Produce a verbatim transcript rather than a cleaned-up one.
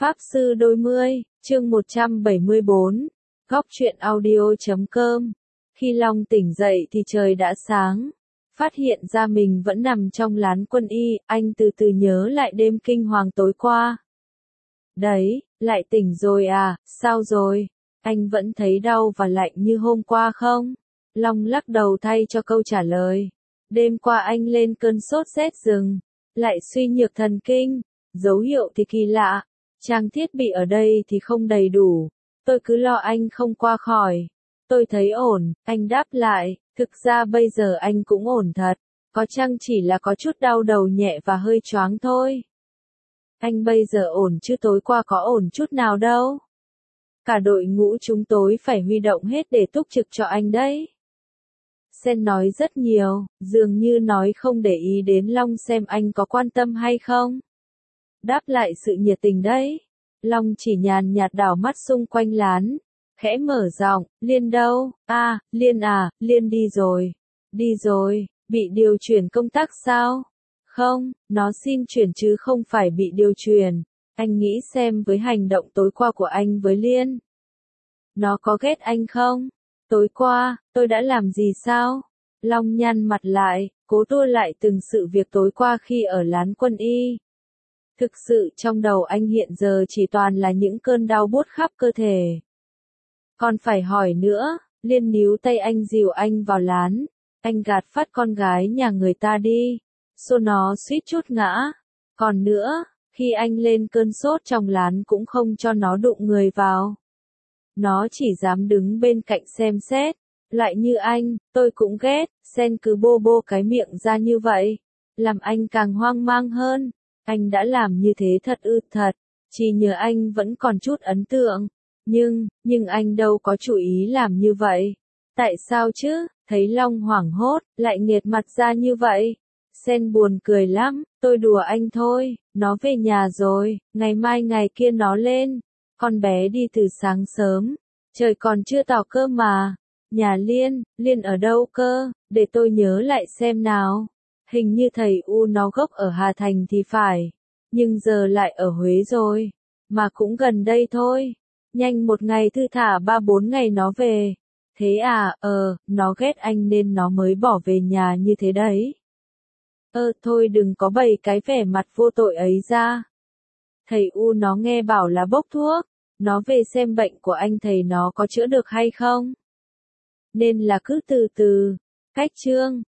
Pháp Sư Đôi Mươi, chương một trăm bảy mươi bốn, Góc truyện audio chấm com. Khi Long tỉnh dậy thì trời đã sáng. Phát hiện ra mình vẫn nằm trong lán quân y, anh từ từ nhớ lại đêm kinh hoàng tối qua. Đấy, lại tỉnh rồi à, sao rồi? Anh vẫn thấy đau và lạnh như hôm qua không? Long lắc đầu thay cho câu trả lời. Đêm qua anh lên cơn sốt rét rừng, lại suy nhược thần kinh, dấu hiệu thì kỳ lạ. Trang thiết bị ở đây thì không đầy đủ. Tôi cứ lo anh không qua khỏi. Tôi thấy ổn, anh đáp lại, thực ra bây giờ anh cũng ổn thật. Có chăng chỉ là có chút đau đầu nhẹ và hơi choáng thôi. Anh bây giờ ổn chứ tối qua có ổn chút nào đâu. Cả đội ngũ chúng tôi phải huy động hết để túc trực cho anh đấy. Sen nói rất nhiều, dường như nói không để ý đến Long xem anh có quan tâm hay không. Đáp lại sự nhiệt tình đấy. Long chỉ nhàn nhạt đảo mắt xung quanh lán, khẽ mở giọng, Liên đâu? À, Liên à, Liên đi rồi. Đi rồi, bị điều chuyển công tác sao? Không, nó xin chuyển chứ không phải bị điều chuyển. Anh nghĩ xem với hành động tối qua của anh với Liên. Nó có ghét anh không? Tối qua, tôi đã làm gì sao? Long nhăn mặt lại, cố tua lại từng sự việc tối qua khi ở lán quân y. Thực sự trong đầu anh hiện giờ chỉ toàn là những cơn đau buốt khắp cơ thể. Còn phải hỏi nữa, Liên níu tay anh dìu anh vào lán. Anh gạt phát con gái nhà người ta đi. Xô nó suýt chút ngã. Còn nữa, khi anh lên cơn sốt trong lán cũng không cho nó đụng người vào. Nó chỉ dám đứng bên cạnh xem xét. Lại như anh, tôi cũng ghét, Sen cứ bô bô cái miệng ra như vậy. Làm anh càng hoang mang hơn. Anh đã làm như thế thật ư thật, chỉ nhờ anh vẫn còn chút ấn tượng. Nhưng, nhưng anh đâu có chủ ý làm như vậy. Tại sao chứ? Thấy Long hoảng hốt, lại nghệt mặt ra như vậy. Sen buồn cười lắm, tôi đùa anh thôi, nó về nhà rồi, ngày mai ngày kia nó lên. Con bé đi từ sáng sớm, trời còn chưa tỏ cơ mà. Nhà Liên, Liên ở đâu cơ, để tôi nhớ lại xem nào. Hình như thầy U nó gốc ở Hà Thành thì phải, nhưng giờ lại ở Huế rồi, mà cũng gần đây thôi. Nhanh một ngày thư thả ba bốn ngày nó về. Thế à, ờ, nó ghét anh nên nó mới bỏ về nhà như thế đấy. Ơ, thôi đừng có bày cái vẻ mặt vô tội ấy ra. Thầy U nó nghe bảo là bốc thuốc, nó về xem bệnh của anh thầy nó có chữa được hay không. Nên là cứ từ từ, cách chương.